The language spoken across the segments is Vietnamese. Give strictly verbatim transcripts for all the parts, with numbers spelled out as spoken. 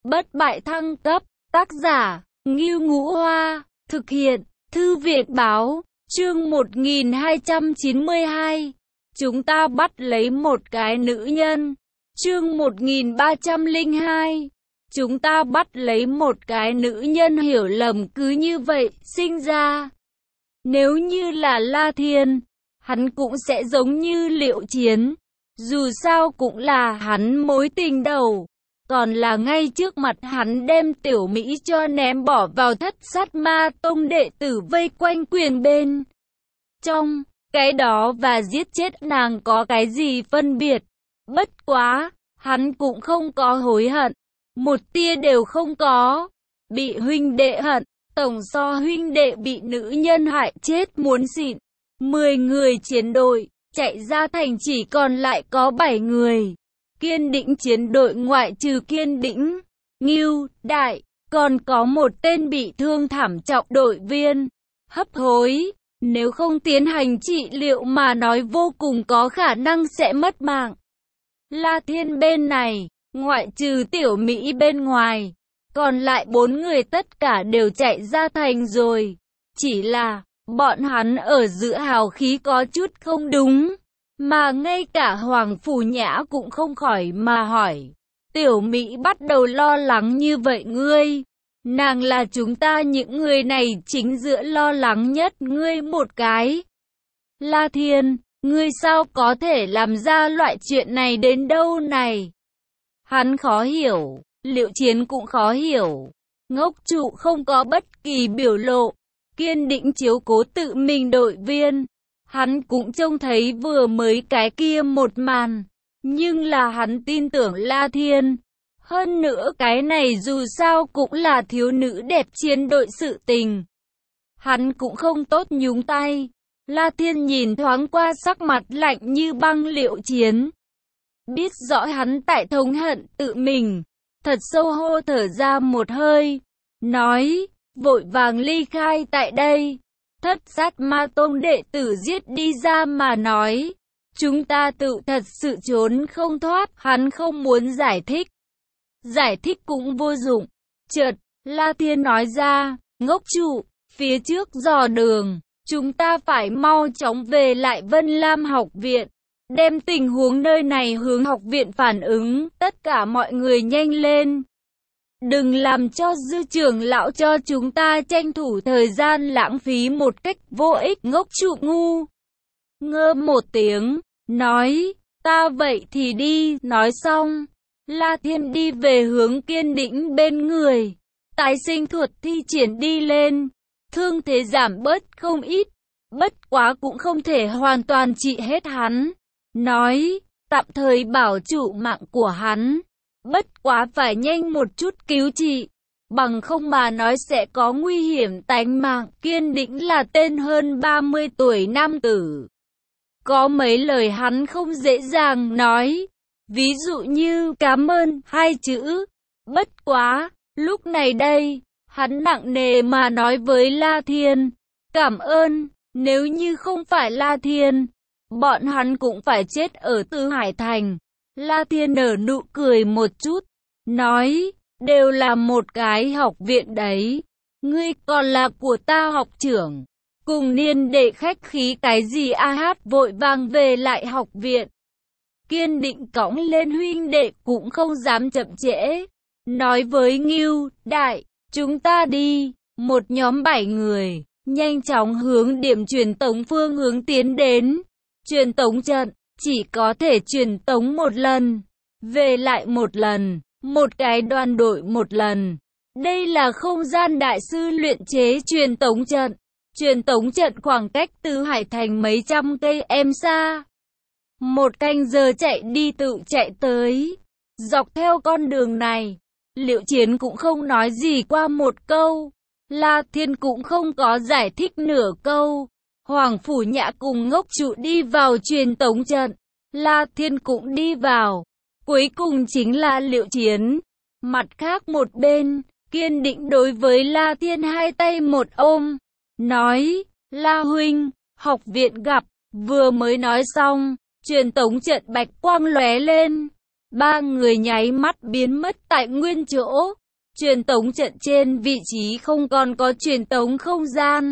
Bất bại thăng cấp, tác giả, Ngưu Ngũ Hoa, thực hiện, Thư viện báo, chương một nghìn hai trăm chín mươi hai. Chúng ta bắt lấy một cái nữ nhân, chương một nghìn ba trăm lẻ hai. Chúng ta bắt lấy một cái nữ nhân, hiểu lầm cứ như vậy, sinh ra. Nếu như là La Thiên, hắn cũng sẽ giống như Liệu Chiến. Dù sao cũng là hắn mối tình đầu. Còn là ngay trước mặt hắn đem Tiểu Mỹ cho ném bỏ vào Thất Sát Ma Tông đệ tử vây quanh quyền bên trong. Cái đó và giết chết nàng có cái gì phân biệt. Bất quá, hắn cũng không có hối hận. Một tia đều không có. Bị huynh đệ hận, tổng so huynh đệ bị nữ nhân hại chết muốn xịn. Mười người chiến đội, chạy ra thành chỉ còn lại có bảy người. Kiên Đĩnh chiến đội ngoại trừ Kiên Đĩnh, Ngưu, Đại, còn có một tên bị thương thảm trọng đội viên. Hấp hối, nếu không tiến hành trị liệu mà nói vô cùng có khả năng sẽ mất mạng. La Thiên bên này, ngoại trừ Tiểu Mỹ bên ngoài, còn lại bốn người tất cả đều chạy ra thành rồi. Chỉ là, bọn hắn ở giữa hào khí có chút không đúng. Mà ngay cả Hoàng Phủ Nhã cũng không khỏi mà hỏi. Tiểu Mỹ bắt đầu lo lắng như vậy ngươi. Nàng là chúng ta những người này chính giữa lo lắng nhất ngươi một cái. La Thiên, ngươi sao có thể làm ra loại chuyện này đến đâu này? Hắn khó hiểu, Liệu Chiến cũng khó hiểu. Ngốc trụ không có bất kỳ biểu lộ, kiên định chiếu cố tự mình đội viên. Hắn cũng trông thấy vừa mới cái kia một màn, nhưng là hắn tin tưởng La Thiên. Hơn nữa cái này dù sao cũng là thiếu nữ đẹp chiến đội sự tình. Hắn cũng không tốt nhúng tay. La Thiên nhìn thoáng qua sắc mặt lạnh như băng Liệu Chiến. Biết rõ hắn tại thống hận tự mình, thật sâu hô thở ra một hơi, nói, vội vàng ly khai tại đây. Thất Sát Ma Tông đệ tử giết đi ra mà nói, chúng ta tự thật sự trốn không thoát. Hắn không muốn giải thích, giải thích cũng vô dụng. Chợt, La Thiên nói ra, ngốc trụ, phía trước dò đường, chúng ta phải mau chóng về lại Vân Lam học viện, đem tình huống nơi này hướng học viện phản ứng, tất cả mọi người nhanh lên. Đừng làm cho dư trưởng lão cho chúng ta tranh thủ thời gian lãng phí một cách vô ích. Ngốc trụ ngu ngơ một tiếng, nói, ta vậy thì đi. Nói xong, La Thiên đi về hướng Kiên Đĩnh bên người. Tái sinh thuật thi triển đi lên, thương thế giảm bớt không ít, bất quá cũng không thể hoàn toàn trị hết hắn. Nói, tạm thời bảo trụ mạng của hắn. Bất quá phải nhanh một chút cứu trị, bằng không mà nói sẽ có nguy hiểm tánh mạng. Kiên Đĩnh là tên hơn ba mươi tuổi nam tử. Có mấy lời hắn không dễ dàng nói, ví dụ như cảm ơn hai chữ. Bất quá, lúc này đây, hắn nặng nề mà nói với La Thiên, cảm ơn, nếu như không phải La Thiên, bọn hắn cũng phải chết ở Tư Hải Thành. La Thiên nở nụ cười một chút, nói, đều là một cái học viện đấy, ngươi còn là của ta học trưởng, cùng niên đệ khách khí cái gì. A Hát vội vàng về lại học viện. Kiên Định cõng lên huynh đệ cũng không dám chậm trễ, nói với Ngưu, Đại, chúng ta đi. Một nhóm bảy người, nhanh chóng hướng điểm truyền tống phương hướng tiến đến. Truyền tống trận chỉ có thể truyền tống một lần, về lại một lần, một cái đoàn đội một lần. Đây là không gian đại sư luyện chế truyền tống trận. Truyền tống trận khoảng cách từ Hải Thành mấy trăm cây em xa. Một canh giờ chạy đi tự chạy tới. Dọc theo con đường này, Liệu Chiến cũng không nói gì qua một câu. La Thiên cũng không có giải thích nửa câu. Hoàng Phủ Nhã cùng ngốc trụ đi vào truyền tống trận. La Thiên cũng đi vào. Cuối cùng chính là Liệu Chiến. Mặt khác một bên, Kiên Định đối với La Thiên hai tay một ôm. Nói, La huynh, học viện gặp. Vừa mới nói xong, truyền tống trận bạch quang lóe lên. Ba người nháy mắt biến mất tại nguyên chỗ. Truyền tống trận trên vị trí không còn có truyền tống không gian.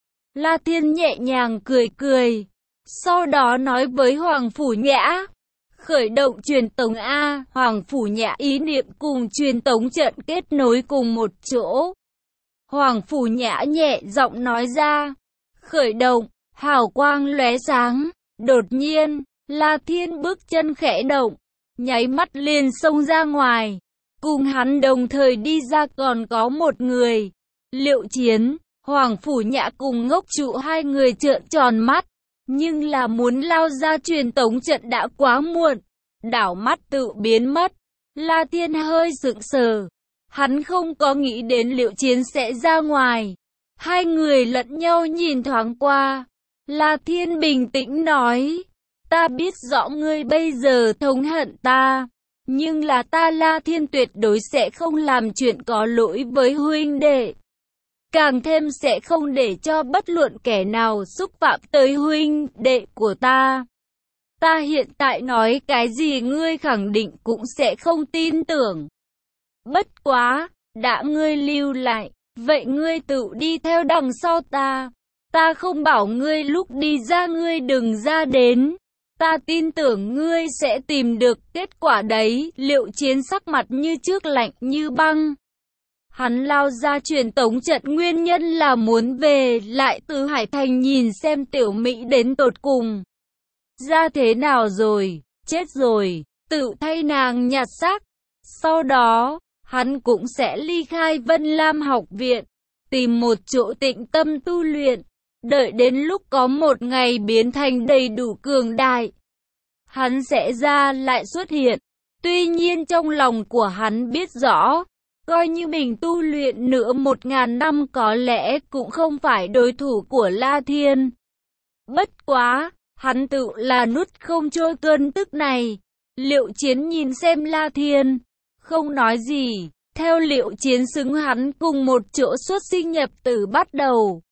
La Thiên nhẹ nhàng cười cười. Sau đó nói với Hoàng Phủ Nhã. Khởi động truyền tống A. Hoàng Phủ Nhã ý niệm cùng truyền tống trận kết nối cùng một chỗ. Hoàng Phủ Nhã nhẹ giọng nói ra. Khởi động. Hào quang lóe sáng. Đột nhiên, La Thiên bước chân khẽ động. Nháy mắt liền xông ra ngoài. Cùng hắn đồng thời đi ra còn có một người. Liệu Chiến, Hoàng Phủ Nhã cùng Ngốc Trụ hai người trợn tròn mắt. Nhưng là muốn lao ra truyền tống trận đã quá muộn. Đảo mắt tự biến mất. La Thiên hơi sững sờ. Hắn không có nghĩ đến Liệu Chiến sẽ ra ngoài. Hai người lẫn nhau nhìn thoáng qua. La Thiên bình tĩnh nói. Ta biết rõ ngươi bây giờ thống hận ta. Nhưng là ta La Thiên tuyệt đối sẽ không làm chuyện có lỗi với huynh đệ. Càng thêm sẽ không để cho bất luận kẻ nào xúc phạm tới huynh đệ của ta. Ta hiện tại nói cái gì ngươi khẳng định cũng sẽ không tin tưởng. Bất quá, đã ngươi lưu lại, vậy ngươi tự đi theo đằng sau ta. Ta không bảo ngươi lúc đi ra ngươi đừng ra đến. Ta tin tưởng ngươi sẽ tìm được kết quả đấy. Liệu Chiến sắc mặt như trước lạnh như băng. Hắn lao ra truyền tống trận nguyên nhân là muốn về lại từ Hải Thành nhìn xem Tiểu Mỹ đến tột cùng. Ra thế nào rồi, chết rồi, tự thay nàng nhặt xác. Sau đó, hắn cũng sẽ ly khai Vân Lam học viện, tìm một chỗ tĩnh tâm tu luyện. Đợi đến lúc có một ngày biến thành đầy đủ cường đại, hắn sẽ ra lại xuất hiện. Tuy nhiên trong lòng của hắn biết rõ, coi như mình tu luyện nữa một ngàn năm có lẽ cũng không phải đối thủ của La Thiên. Bất quá, hắn tự là nuốt không trôi cơn tức này. Liệu Chiến nhìn xem La Thiên, không nói gì. Theo Liệu Chiến xứng hắn cùng một chỗ xuất sinh nhập tử bắt đầu.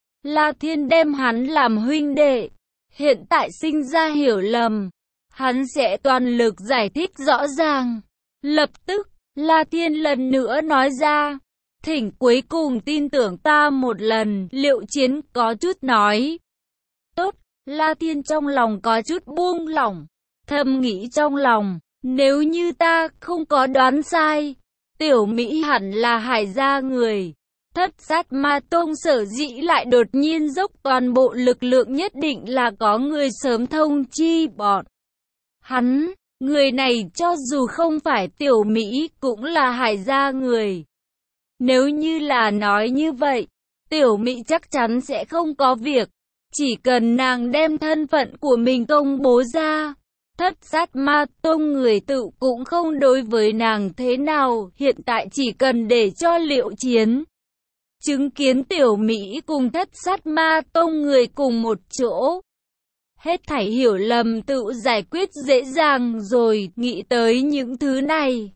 La Thiên đem hắn làm huynh đệ. Hiện tại sinh ra hiểu lầm, hắn sẽ toàn lực giải thích rõ ràng. Lập tức, La Thiên lần nữa nói ra. Thỉnh cuối cùng tin tưởng ta một lần. Liệu Chiến có chút nói. Tốt, La Thiên trong lòng có chút buông lỏng. Thầm nghĩ trong lòng, nếu như ta không có đoán sai, Tiểu Mỹ hẳn là Hải gia người. Thất Sát Ma Tông sở dĩ lại đột nhiên dốc toàn bộ lực lượng nhất định là có người sớm thông chi bọn hắn. Người này cho dù không phải Tiểu Mỹ cũng là Hải gia người. Nếu như là nói như vậy, Tiểu Mỹ chắc chắn sẽ không có việc. Chỉ cần nàng đem thân phận của mình công bố ra, Thất Sát Ma Tông người tự cũng không đối với nàng thế nào. Hiện tại chỉ cần để cho Liệu Chiến chứng kiến Tiểu Mỹ cùng Thất Sát Ma Tông người cùng một chỗ, hết thảy hiểu lầm tự giải quyết dễ dàng rồi. Nghĩ tới những thứ này,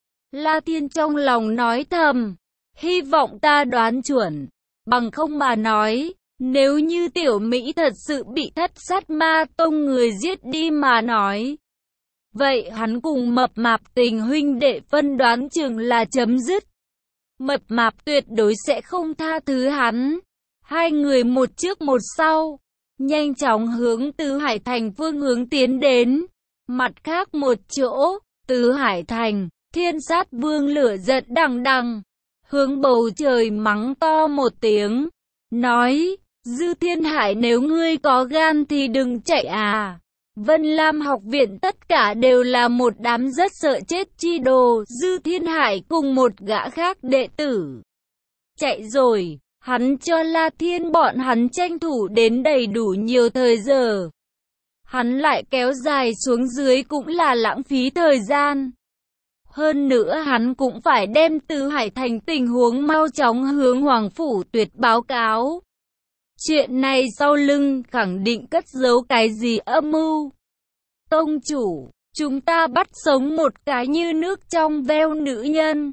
La Thiên trong lòng nói thầm, hy vọng ta đoán chuẩn, bằng không mà nói, nếu như Tiểu Mỹ thật sự bị Thất Sát Ma Tông người giết đi mà nói, vậy hắn cùng Mập Mạp tình huynh đệ phân đoán chừng là chấm dứt. Mập Mạp tuyệt đối sẽ không tha thứ hắn. Hai người một trước một sau, nhanh chóng hướng Tứ Hải Thành phương hướng tiến đến. Mặt khác một chỗ, Tứ Hải Thành, Thiên Sát Vương lửa giận đằng đằng, hướng bầu trời mắng to một tiếng, nói, Dư Thiên Hải nếu ngươi có gan thì đừng chạy à. Vân Lam học viện tất cả đều là một đám rất sợ chết chi đồ. Dư Thiên Hải cùng một gã khác đệ tử chạy rồi, hắn cho La Thiên bọn hắn tranh thủ đến đầy đủ nhiều thời giờ. Hắn lại kéo dài xuống dưới cũng là lãng phí thời gian. Hơn nữa hắn cũng phải đem Tứ Hải Thành tình huống mau chóng hướng Hoàng Phủ Tuyệt báo cáo. Chuyện này sau lưng khẳng định cất giấu cái gì âm mưu. Tông chủ, chúng ta bắt sống một cái như nước trong veo nữ nhân.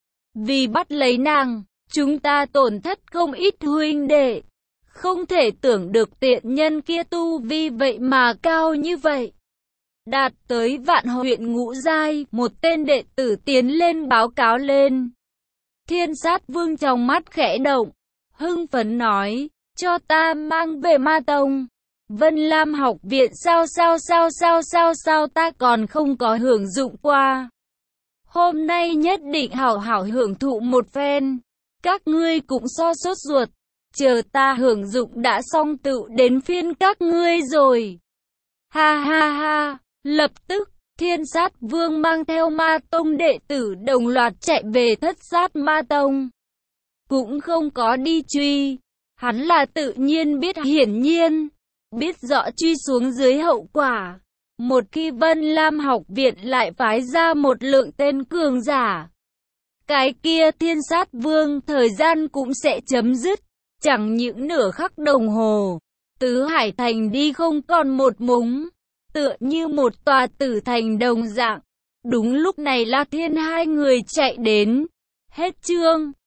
Vì bắt lấy nàng, chúng ta tổn thất không ít huynh đệ. Không thể tưởng được tiện nhân kia tu vi vậy mà cao như vậy. đạt tới vạn huyện ngũ giai, một tên đệ tử tiến lên báo cáo lên. Thiên Sát Vương trong mắt khẽ động, hưng phấn nói, cho ta mang về Ma Tông. Vân Lam học viện sao sao sao sao sao sao ta còn không có hưởng dụng qua. Hôm nay nhất định hảo hảo hưởng thụ một phen. Các ngươi cũng so sốt ruột, chờ ta hưởng dụng đã xong tự đến phiên các ngươi rồi. Ha ha ha, lập tức, Thiên Sát Vương mang theo Ma Tông đệ tử đồng loạt chạy về Thất Sát Ma Tông. Cũng không có đi truy, hắn là tự nhiên biết hiển nhiên, biết rõ truy xuống dưới hậu quả. Một khi Vân Lam học viện lại phái ra một lượng tên cường giả, cái kia Thiên Sát Vương thời gian cũng sẽ chấm dứt, chẳng những nửa khắc đồng hồ, Tứ Hải Thành đi không còn một mống, tựa như một tòa tử thành đồng dạng. Đúng lúc này La Thiên hai người chạy đến. Hết chương.